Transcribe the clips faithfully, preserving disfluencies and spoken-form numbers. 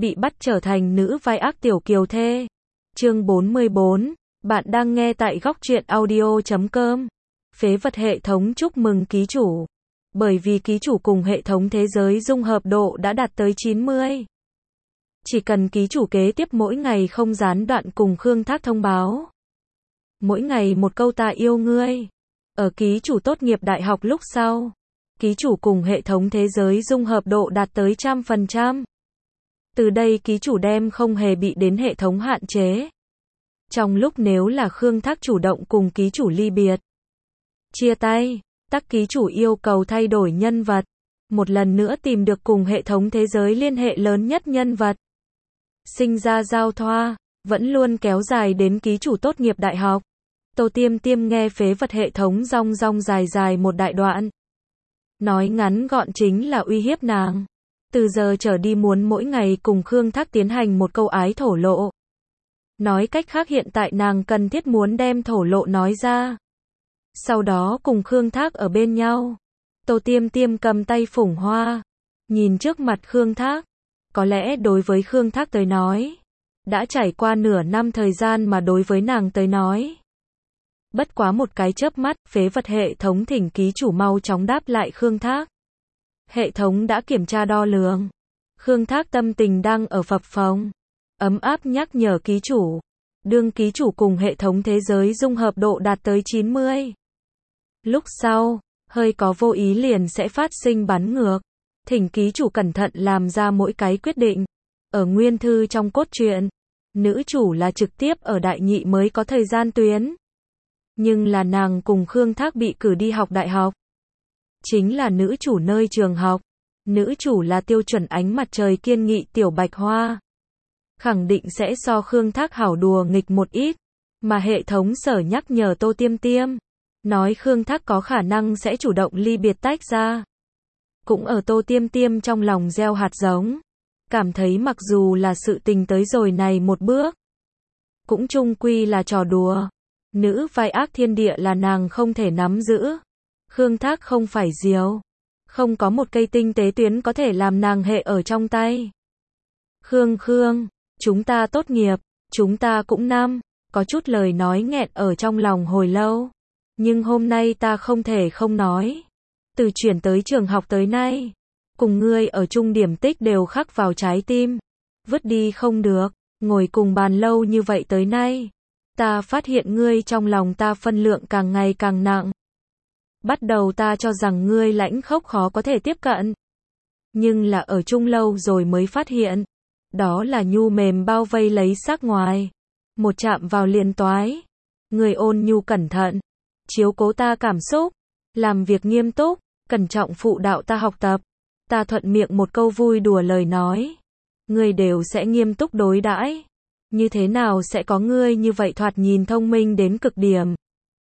bị bắt trở thành nữ vai ác tiểu kiều thê. Chương bốn mươi bốn, bạn đang nghe tại góc truyện audio chấm com. Phế vật hệ thống chúc mừng ký chủ. Bởi vì ký chủ cùng hệ thống thế giới dung hợp độ đã đạt tới chín mươi. Chỉ cần ký chủ kế tiếp mỗi ngày không gián đoạn cùng Khương Thác thông báo. Mỗi ngày một câu ta yêu ngươi. Ở ký chủ tốt nghiệp đại học lúc sau, ký chủ cùng hệ thống thế giới dung hợp độ đạt tới trăm phần trăm. Từ đây ký chủ đem không hề bị đến hệ thống hạn chế. Trong lúc nếu là Khương Thác chủ động cùng ký chủ ly biệt, chia tay, tắc ký chủ yêu cầu thay đổi nhân vật, một lần nữa tìm được cùng hệ thống thế giới liên hệ lớn nhất nhân vật. Sinh ra giao thoa, vẫn luôn kéo dài đến ký chủ tốt nghiệp đại học. Tô Tiêm Tiêm nghe phế vật hệ thống rong rong dài dài một đại đoạn. Nói ngắn gọn chính là uy hiếp nàng. Từ giờ trở đi muốn mỗi ngày cùng Khương Thác tiến hành một câu ái thổ lộ. Nói cách khác hiện tại nàng cần thiết muốn đem thổ lộ nói ra. Sau đó cùng Khương Thác ở bên nhau. Tô Tiêm Tiêm cầm tay phủng hoa. Nhìn trước mặt Khương Thác. Có lẽ đối với Khương Thác tới nói, đã trải qua nửa năm thời gian mà đối với nàng tới nói. Bất quá một cái chớp mắt, phế vật hệ thống thỉnh ký chủ mau chóng đáp lại Khương Thác. Hệ thống đã kiểm tra đo lường. Khương Thác tâm tình đang ở phập phồng. Ấm áp nhắc nhở ký chủ. Đương ký chủ cùng hệ thống thế giới dung hợp độ đạt tới chín mươi. Lúc sau, hơi có vô ý liền sẽ phát sinh bắn ngược. Thỉnh ký chủ cẩn thận làm ra mỗi cái quyết định. Ở nguyên thư trong cốt truyện, nữ chủ là trực tiếp ở đại nhị mới có thời gian tuyến. Nhưng là nàng cùng Khương Thác bị cử đi học đại học. Chính là nữ chủ nơi trường học. Nữ chủ là tiêu chuẩn ánh mặt trời kiên nghị tiểu bạch hoa. Khẳng định sẽ so Khương Thác hảo đùa nghịch một ít. Mà hệ thống sở nhắc nhở Tô Tiêm Tiêm. Nói Khương Thác có khả năng sẽ chủ động ly biệt tách ra. Cũng ở Tô Tiêm Tiêm trong lòng gieo hạt giống. Cảm thấy mặc dù là sự tình tới rồi này một bước. Cũng chung quy là trò đùa. Nữ vai ác thiên địa là nàng không thể nắm giữ. Khương Thác không phải diều. Không có một cây tinh tế tuyến có thể làm nàng hệ ở trong tay. Khương Khương, chúng ta tốt nghiệp, chúng ta cũng năm, có chút lời nói nghẹn ở trong lòng hồi lâu. Nhưng hôm nay ta không thể không nói. Từ chuyển tới trường học tới nay, cùng ngươi ở chung điểm tích đều khắc vào trái tim. Vứt đi không được, ngồi cùng bàn lâu như vậy tới nay. Ta phát hiện ngươi trong lòng ta phân lượng càng ngày càng nặng. Bắt đầu ta cho rằng ngươi lãnh khốc khó có thể tiếp cận. Nhưng là ở chung lâu rồi mới phát hiện. Đó là nhu mềm bao vây lấy xác ngoài. Một chạm vào liền toái. Ngươi ôn nhu cẩn thận. Chiếu cố ta cảm xúc. Làm việc nghiêm túc. Cẩn trọng phụ đạo ta học tập. Ta thuận miệng một câu vui đùa lời nói. Ngươi đều sẽ nghiêm túc đối đãi. Như thế nào sẽ có ngươi như vậy thoạt nhìn thông minh đến cực điểm.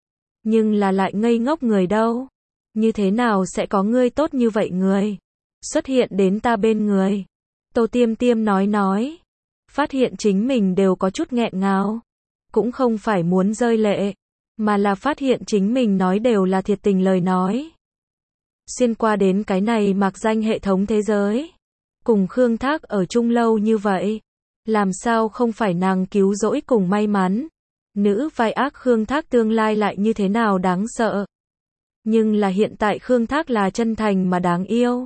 Nhưng là lại ngây ngốc người đâu. Như thế nào sẽ có ngươi tốt như vậy người. Xuất hiện đến ta bên người. Tô Tiêm Tiêm nói nói. Phát hiện chính mình đều có chút nghẹn ngào. Cũng không phải muốn rơi lệ. Mà là phát hiện chính mình nói đều là thiệt tình lời nói. Xuyên qua đến cái này mặc danh hệ thống thế giới. Cùng Khương Thác ở chung lâu như vậy. Làm sao không phải nàng cứu rỗi cùng may mắn. Nữ vai ác Khương Thác tương lai lại như thế nào đáng sợ. Nhưng là hiện tại Khương Thác là chân thành mà đáng yêu.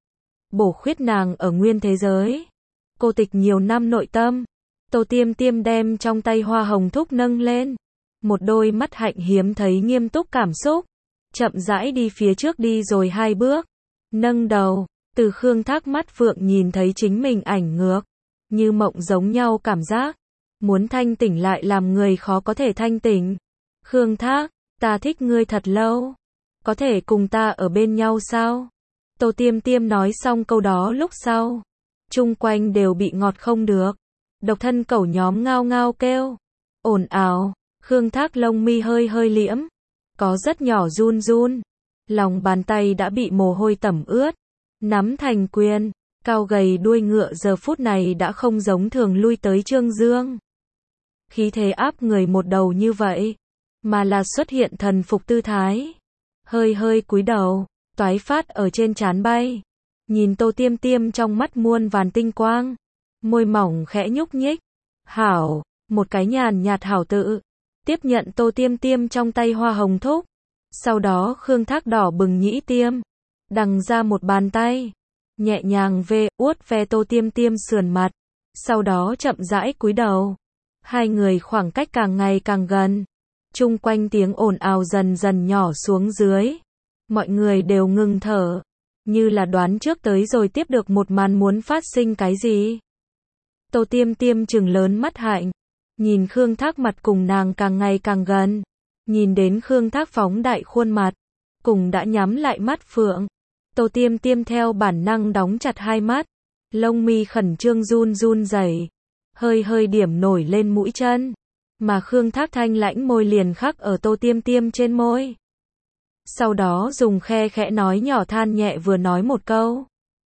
Bổ khuyết nàng ở nguyên thế giới. Cô tịch nhiều năm nội tâm. Tô Tiêm Tiêm đem trong tay hoa hồng thúc nâng lên. Một đôi mắt hạnh hiếm thấy nghiêm túc cảm xúc. Chậm rãi đi phía trước đi rồi hai bước. Nâng đầu. Từ Khương Thác mắt phượng nhìn thấy chính mình ảnh ngược. Như mộng giống nhau cảm giác. Muốn thanh tỉnh lại làm người khó có thể thanh tỉnh. Khương Thác, ta thích ngươi thật lâu. Có thể cùng ta ở bên nhau sao? Tô Tiêm Tiêm nói xong câu đó lúc sau. Chung quanh đều bị ngọt không được. Độc thân cẩu nhóm ngao ngao kêu. Ồn ào, Khương Thác lông mi hơi hơi liễm. Có rất nhỏ run run. Lòng bàn tay đã bị mồ hôi tẩm ướt. Nắm thành quyền. Cao gầy đuôi ngựa giờ phút này đã không giống thường lui tới Trương Dương. Khí thế áp người một đầu như vậy. Mà là xuất hiện thần phục tư thái. Hơi hơi cúi đầu. Toái phát ở trên trán bay. Nhìn Tô Tiêm Tiêm trong mắt muôn vàn tinh quang. môi mỏng khẽ nhúc nhích. Hảo, một cái nhàn nhạt hảo tự. Tiếp nhận Tô Tiêm Tiêm trong tay hoa hồng thúc. Sau đó Khương Thác đỏ bừng nhĩ tiêm. Đằng ra một bàn tay. Nhẹ nhàng về, uốt ve Tô Tiêm Tiêm sườn mặt. Sau đó chậm rãi cúi đầu. Hai người khoảng cách càng ngày càng gần. Chung quanh tiếng ồn ào dần dần nhỏ xuống dưới. Mọi người đều ngừng thở. Như là đoán trước tới rồi tiếp được một màn muốn phát sinh cái gì. Tô Tiêm Tiêm trừng lớn mắt hạnh. Nhìn Khương Thác mặt cùng nàng càng ngày càng gần. Nhìn đến Khương Thác phóng đại khuôn mặt. Cùng đã nhắm lại mắt phượng. Tô Tiêm Tiêm theo bản năng đóng chặt hai mắt. Lông mi khẩn trương run run rẩy. Hơi hơi điểm nổi lên mũi chân. Mà Khương Thác thanh lãnh môi liền khắc ở Tô Tiêm Tiêm trên môi. Sau đó dùng khe khẽ nói nhỏ than nhẹ vừa nói một câu.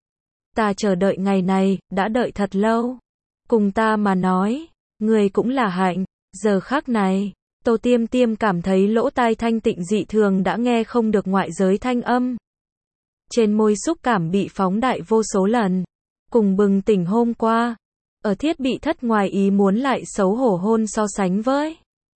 Ta chờ đợi ngày này, đã đợi thật lâu. Cùng ta mà nói, người cũng là hạnh. Giờ khắc này, Tô Tiêm Tiêm cảm thấy lỗ tai thanh tịnh dị thường đã nghe không được ngoại giới thanh âm. Trên môi xúc cảm bị phóng đại vô số lần. Cùng bừng tỉnh hôm qua. Ở thiết bị thất ngoài ý muốn lại xấu hổ hôn so sánh với.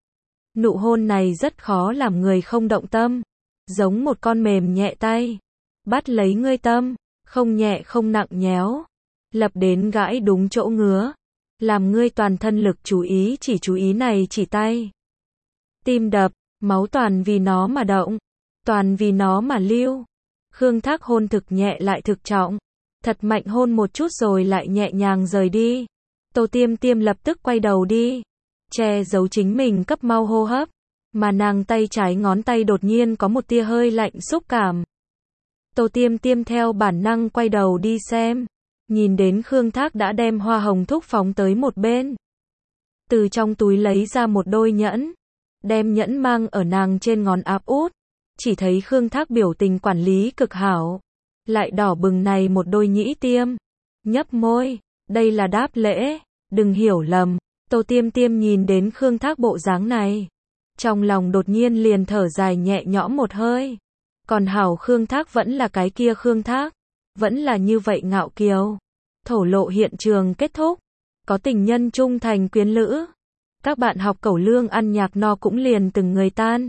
Nụ hôn này rất khó làm người không động tâm. Giống một con mềm nhẹ tay. Bắt lấy ngươi tâm. Không nhẹ không nặng nhéo. Lập đến gãi đúng chỗ ngứa. Làm ngươi toàn thân lực chú ý chỉ chú ý này chỉ tay. Tim đập, máu toàn vì nó mà động. Toàn vì nó mà lưu. Khương Thác hôn thực nhẹ lại thực trọng. Thật mạnh hôn một chút rồi lại nhẹ nhàng rời đi. Tô Tiêm Tiêm lập tức quay đầu đi. Che giấu chính mình cấp mau hô hấp. Mà nàng tay trái ngón tay đột nhiên có một tia hơi lạnh xúc cảm. Tô Tiêm Tiêm theo bản năng quay đầu đi xem. Nhìn đến Khương Thác đã đem hoa hồng thúc phóng tới một bên. Từ trong túi lấy ra một đôi nhẫn. Đem nhẫn mang ở nàng trên ngón áp út. Chỉ thấy Khương Thác biểu tình quản lý cực hảo. Lại đỏ bừng này một đôi nhĩ tiêm. Nhấp môi. Đây là đáp lễ. Đừng hiểu lầm. Tô Tiêm Tiêm nhìn đến Khương Thác bộ dáng này. Trong lòng đột nhiên liền thở dài nhẹ nhõm một hơi. Còn hảo Khương Thác vẫn là cái kia Khương Thác. Vẫn là như vậy ngạo kiều. Thổ lộ hiện trường kết thúc. Có tình nhân trung thành quyến lữ. Các bạn học cẩu lương ăn nhạc no cũng liền từng người tan.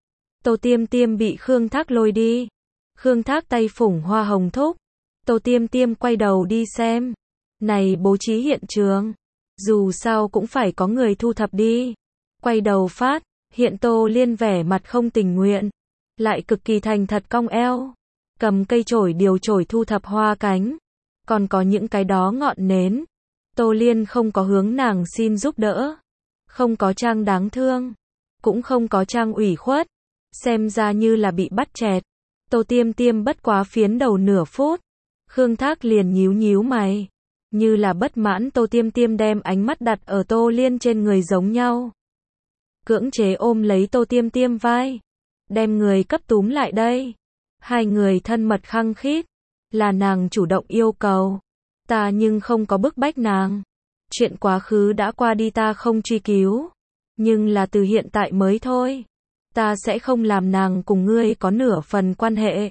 Tô Tiêm Tiêm bị Khương Thác lôi đi. Khương Thác tay phủng hoa hồng thúc. Tô Tiêm Tiêm quay đầu đi xem. Này bố trí hiện trường. Dù sao cũng phải có người thu thập đi. Quay đầu phát. Hiện Tô Liên vẻ mặt không tình nguyện. Lại cực kỳ thành thật cong eo. Cầm cây chổi điều chổi thu thập hoa cánh. Còn có những cái đó ngọn nến. Tô Liên không có hướng nàng xin giúp đỡ. Không có trang đáng thương. Cũng không có trang ủy khuất. Xem ra như là bị bắt chẹt. Tô Tiêm Tiêm bất quá phiến đầu nửa phút. Khương Thác liền nhíu nhíu mày. Như là bất mãn Tô Tiêm Tiêm đem ánh mắt đặt ở Tô Liên trên người giống nhau. Cưỡng chế ôm lấy Tô Tiêm Tiêm vai. Đem người cấp túm lại đây. Hai người thân mật khăng khít. Là nàng chủ động yêu cầu. Ta nhưng không có bức bách nàng. Chuyện quá khứ đã qua đi ta không truy cứu. Nhưng là từ hiện tại mới thôi. Ta sẽ không làm nàng cùng ngươi có nửa phần quan hệ.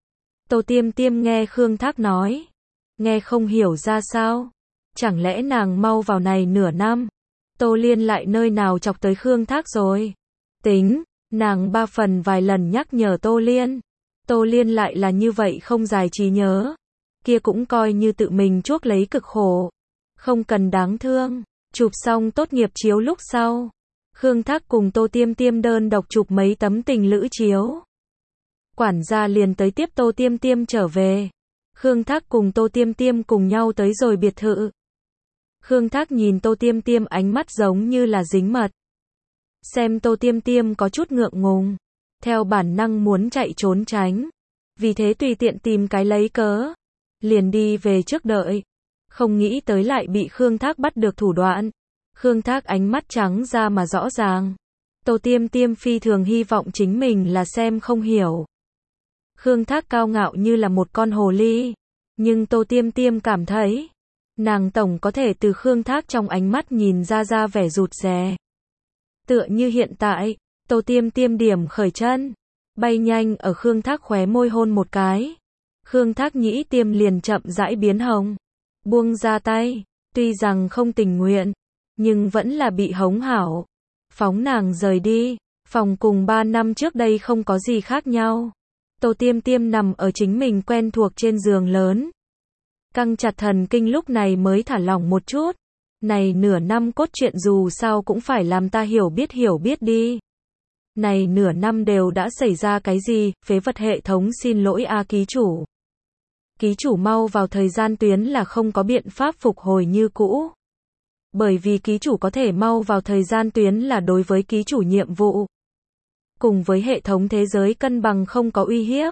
Tô Tiêm Tiêm nghe Khương Thác nói. Nghe không hiểu ra sao. Chẳng lẽ nàng mau vào này nửa năm. Tô Liên lại nơi nào chọc tới Khương Thác rồi. Tính, nàng ba phần vài lần nhắc nhở Tô Liên. Tô Liên lại là như vậy không dài trí nhớ. Kia cũng coi như tự mình chuốc lấy cực khổ. Không cần đáng thương. Chụp xong tốt nghiệp chiếu lúc sau. Khương Thác cùng Tô Tiêm Tiêm đơn độc chụp mấy tấm tình lữ chiếu. Quản gia liền tới tiếp Tô Tiêm Tiêm trở về. Khương Thác cùng Tô Tiêm Tiêm cùng nhau tới rồi biệt thự. Khương Thác nhìn Tô Tiêm Tiêm ánh mắt giống như là dính mật. Xem Tô Tiêm Tiêm có chút ngượng ngùng. Theo bản năng muốn chạy trốn tránh. Vì thế tùy tiện tìm cái lấy cớ. Liền đi về trước đợi. Không nghĩ tới lại bị Khương Thác bắt được thủ đoạn. Khương Thác ánh mắt trắng ra mà rõ ràng. Tô Tiêm Tiêm phi thường hy vọng chính mình là xem không hiểu. Khương Thác cao ngạo như là một con hồ ly. Nhưng Tô Tiêm Tiêm cảm thấy. Nàng tổng có thể từ Khương Thác trong ánh mắt nhìn ra ra vẻ rụt rè. Tựa như hiện tại, Tô Tiêm Tiêm điểm khởi chân. Bay nhanh ở Khương Thác khóe môi hôn một cái. Khương Thác nhĩ tiêm liền chậm rãi biến hồng. Buông ra tay. Tuy rằng không tình nguyện, nhưng vẫn là bị hống hảo. Phóng nàng rời đi, phòng cùng ba năm trước đây không có gì khác nhau. Tô Tiêm Tiêm nằm ở chính mình quen thuộc trên giường lớn. Căng chặt thần kinh lúc này mới thả lỏng một chút. Này nửa năm cốt truyện dù sao cũng phải làm ta hiểu biết hiểu biết đi. Này nửa năm đều đã xảy ra cái gì, phế vật hệ thống xin lỗi a ký chủ. Ký chủ mau vào thời gian tuyến là không có biện pháp phục hồi như cũ. Bởi vì ký chủ có thể mau vào thời gian tuyến là đối với ký chủ nhiệm vụ. Cùng với hệ thống thế giới cân bằng không có uy hiếp.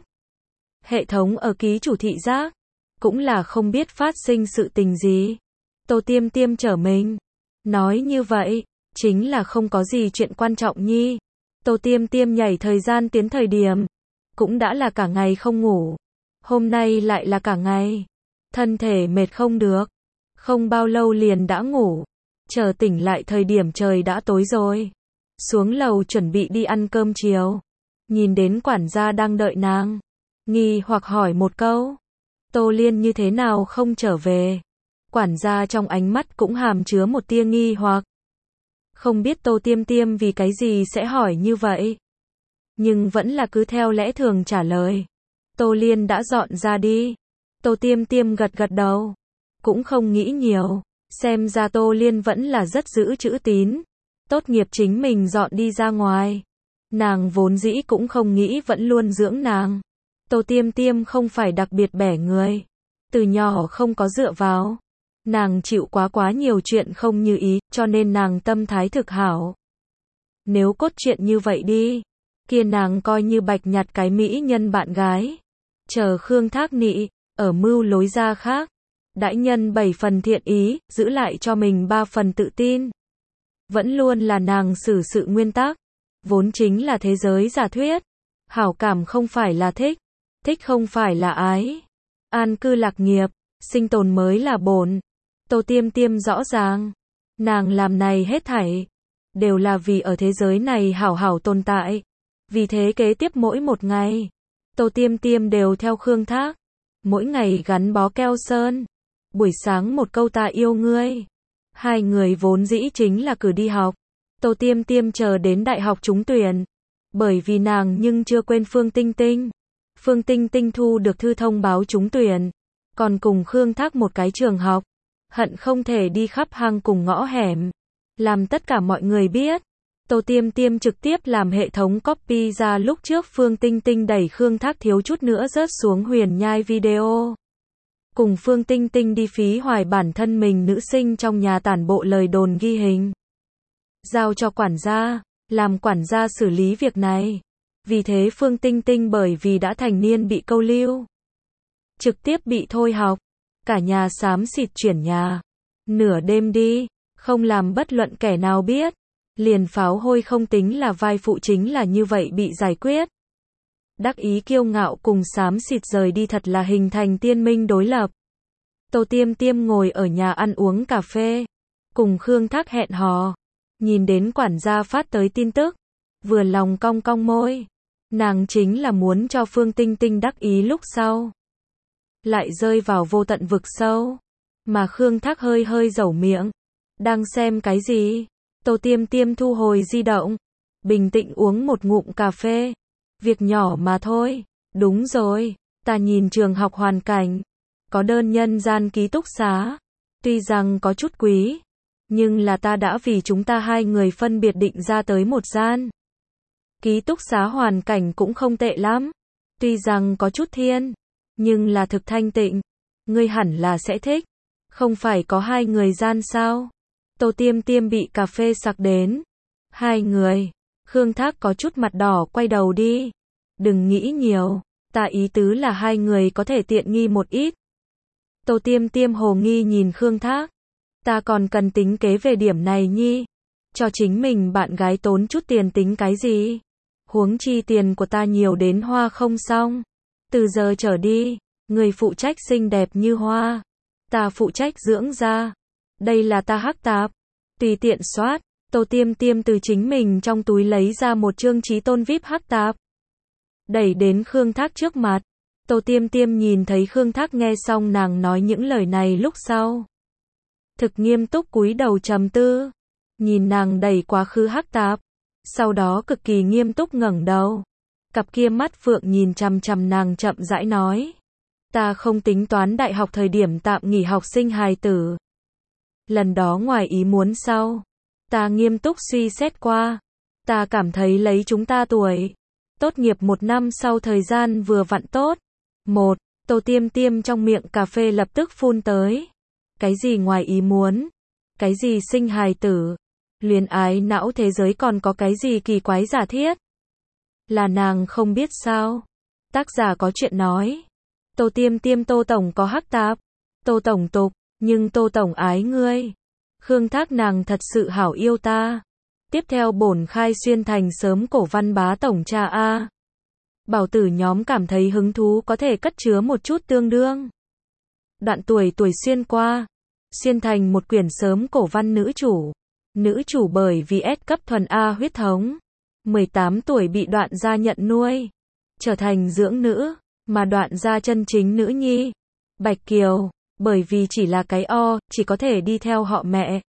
Hệ thống ở ký chủ thị giác, cũng là không biết phát sinh sự tình gì. Tô Tiêm Tiêm trở mình. Nói như vậy, chính là không có gì chuyện quan trọng nhi. Tô Tiêm Tiêm nhảy thời gian tiến thời điểm. Cũng đã là cả ngày không ngủ. Hôm nay lại là cả ngày. Thân thể mệt không được. Không bao lâu liền đã ngủ. Chờ tỉnh lại thời điểm trời đã tối rồi. Xuống lầu chuẩn bị đi ăn cơm chiều. Nhìn đến quản gia đang đợi nàng. Nghi hoặc hỏi một câu. Tô Liên như thế nào không trở về? Quản gia trong ánh mắt cũng hàm chứa một tia nghi hoặc. Không biết Tô Tiêm Tiêm vì cái gì sẽ hỏi như vậy. Nhưng vẫn là cứ theo lẽ thường trả lời. Tô Liên đã dọn ra đi. Tô Tiêm Tiêm gật gật đầu. Cũng không nghĩ nhiều. Xem ra Tô Liên vẫn là rất giữ chữ tín. Tốt nghiệp chính mình dọn đi ra ngoài. Nàng vốn dĩ cũng không nghĩ vẫn luôn dưỡng nàng. Tô Tiêm Tiêm không phải đặc biệt bẻ người. Từ nhỏ không có dựa vào. Nàng chịu quá quá nhiều chuyện không như ý, cho nên nàng tâm thái thực hảo. Nếu cốt truyện như vậy đi, kia nàng coi như bạch nhặt cái mỹ nhân bạn gái. Chờ Khương Thác Nị, ở mưu lối ra khác. Đãi nhân bảy phần thiện ý, giữ lại cho mình ba phần tự tin. Vẫn luôn là nàng xử sự nguyên tắc. Vốn chính là thế giới giả thuyết. Hảo cảm không phải là thích. Thích không phải là ái. An cư lạc nghiệp, sinh tồn mới là bổn. Tô Tiêm Tiêm rõ ràng. Nàng làm này hết thảy. Đều là vì ở thế giới này hảo hảo tồn tại. Vì thế kế tiếp mỗi một ngày. Tô Tiêm Tiêm đều theo Khương Thác. Mỗi ngày gắn bó keo sơn. Buổi sáng một câu ta yêu ngươi. Hai người vốn dĩ chính là cử đi học. Tô Tiêm Tiêm chờ đến đại học trúng tuyển. Bởi vì nàng nhưng chưa quên Phương Tinh Tinh. Phương Tinh Tinh thu được thư thông báo trúng tuyển. Còn cùng Khương Thác một cái trường học. Hận không thể đi khắp hang cùng ngõ hẻm. Làm tất cả mọi người biết. Tô Tiêm Tiêm trực tiếp làm hệ thống copy ra lúc trước Phương Tinh Tinh đẩy Khương Thác thiếu chút nữa rớt xuống huyền nhai video. Cùng Phương Tinh Tinh đi phí hoài bản thân mình nữ sinh trong nhà tản bộ lời đồn ghi hình. Giao cho quản gia, làm quản gia xử lý việc này. Vì thế Phương Tinh Tinh bởi vì đã thành niên bị câu lưu. Trực tiếp bị thôi học. Cả nhà xám xịt chuyển nhà. Nửa đêm đi, không làm bất luận kẻ nào biết. Liền pháo hôi không tính là vai phụ chính là như vậy bị giải quyết. Đắc ý kiêu ngạo cùng xám xịt rời đi thật là hình thành tiên minh đối lập. Tô Tiêm Tiêm ngồi ở nhà ăn uống cà phê. Cùng Khương Thác hẹn hò. Nhìn đến quản gia phát tới tin tức. Vừa lòng cong cong môi. Nàng chính là muốn cho Phương Tinh Tinh đắc ý lúc sau. Lại rơi vào vô tận vực sâu. Mà Khương Thác hơi hơi dẩu miệng. Đang xem cái gì? Tô Tiêm Tiêm thu hồi di động. Bình tĩnh uống một ngụm cà phê. Việc nhỏ mà thôi. Đúng rồi, ta nhìn trường học hoàn cảnh. Có đơn nhân gian ký túc xá. Tuy rằng có chút quý. Nhưng là ta đã vì chúng ta hai người phân biệt định ra tới một gian. Ký túc xá hoàn cảnh cũng không tệ lắm. Tuy rằng có chút thiên. Nhưng là thực thanh tịnh. Ngươi hẳn là sẽ thích. Không phải có hai người gian sao? Tô Tiêm Tiêm bị cà phê sặc đến. Hai người. Khương Thác có chút mặt đỏ quay đầu đi. Đừng nghĩ nhiều. Ta ý tứ là hai người có thể tiện nghi một ít. Tô Tiêm Tiêm hồ nghi nhìn Khương Thác. Ta còn cần tính kế về điểm này nhi. Cho chính mình bạn gái tốn chút tiền tính cái gì? Huống chi tiền của ta nhiều đến hoa không xong. Từ giờ trở đi, người phụ trách xinh đẹp như hoa. Ta phụ trách dưỡng da. Đây là ta hắc tạp. Tùy tiện soát. Tô Tiêm Tiêm từ chính mình trong túi lấy ra một chương trí tôn víp hắc tạp. Đẩy đến Khương Thác trước mặt. Tô Tiêm Tiêm nhìn thấy Khương Thác nghe xong nàng nói những lời này lúc sau. thực nghiêm túc cúi đầu trầm tư, nhìn nàng đầy quá khứ hắc tạp, sau đó cực kỳ nghiêm túc ngẩng đầu, cặp kia mắt phượng nhìn chằm chằm nàng chậm rãi nói, ta không tính toán đại học thời điểm tạm nghỉ học sinh hài tử. Lần đó ngoài ý muốn sau, ta nghiêm túc suy xét qua, ta cảm thấy lấy chúng ta tuổi tốt nghiệp một năm sau thời gian vừa vặn tốt. Một, Tô Tiêm Tiêm trong miệng cà phê lập tức phun tới. Cái gì ngoài ý muốn? Cái gì sinh hài tử? Luyến ái não thế giới còn có cái gì kỳ quái giả thiết? Là nàng không biết sao? Tác giả có chuyện nói. Tô Tiêm Tiêm Tô Tổng có hắc tạp. Tô Tổng tục, nhưng Tô Tổng ái ngươi. Khương Thác nàng thật sự hảo yêu ta. Tiếp theo bổn khai xuyên thành sớm cổ văn bá tổng cha A. Bảo tử nhóm cảm thấy hứng thú có thể cất chứa một chút tương đương. Đoạn tuổi tuổi xuyên qua. Xuyên thành một quyển sớm cổ văn nữ chủ. Nữ chủ bởi vì S cấp thuần A huyết thống. mười tám tuổi bị Đoạn gia nhận nuôi. Trở thành dưỡng nữ. Mà Đoạn gia chân chính nữ nhi. Bạch Kiều. Bởi vì chỉ là cái O, chỉ có thể đi theo họ mẹ.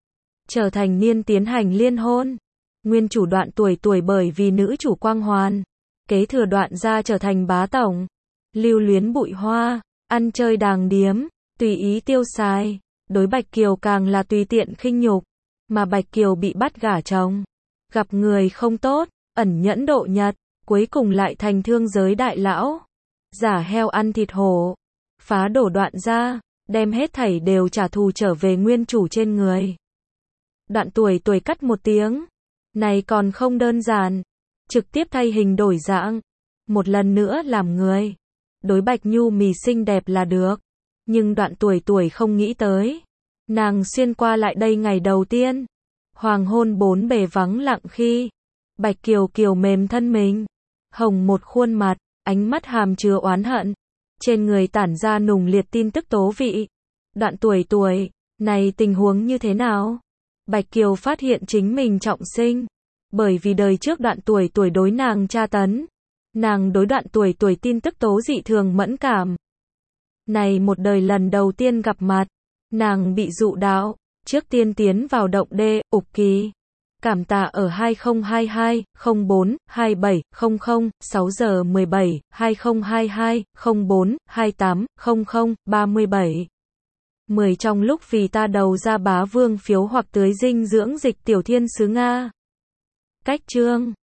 Trở thành niên tiến hành liên hôn. Nguyên chủ Đoạn tuổi tuổi bởi vì nữ chủ quang hoàn. Kế thừa Đoạn gia trở thành bá tổng. Lưu luyến bụi hoa. Ăn chơi đàng điếm. Tùy ý tiêu xài. Đối Bạch Kiều càng là tùy tiện khinh nhục. Mà Bạch Kiều bị bắt gả chồng. Gặp người không tốt. Ẩn nhẫn độ nhật. Cuối cùng lại thành thương giới đại lão. Giả heo ăn thịt hổ. Phá đổ Đoạn gia. Đem hết thảy đều trả thù trở về nguyên chủ trên người. Đoạn tuổi tuổi cắt một tiếng. Này còn không đơn giản. Trực tiếp thay hình đổi dạng. Một lần nữa làm người. Đối Bạch Nhu mì xinh đẹp là được. Nhưng Đoạn tuổi tuổi không nghĩ tới. Nàng xuyên qua lại đây ngày đầu tiên. Hoàng hôn bốn bề vắng lặng khi. Bạch Kiều Kiều mềm thân mình. Hồng một khuôn mặt. Ánh mắt hàm chứa oán hận. Trên người tản ra nùng liệt tin tức tố vị. Đoạn tuổi tuổi. Này tình huống như thế nào? Bạch Kiều phát hiện chính mình trọng sinh. Bởi vì đời trước Đoạn tuổi tuổi đối nàng tra tấn. Nàng đối Đoạn tuổi tuổi tin tức tố dị thường mẫn cảm. Này một đời lần đầu tiên gặp mặt. Nàng bị dụ đạo. Trước tiên tiến vào động đê, ục kỳ. Cảm tạ ở hai không hai hai, không bốn, hai bảy, không không, sáu giờ mười bảy, hai không hai hai, không bốn, hai tám, không không, ba mươi bảy. mười trong lúc vì ta đầu ra bá vương phiếu hoặc tưới dinh dưỡng dịch tiểu thiên sứ Nga. Cách chương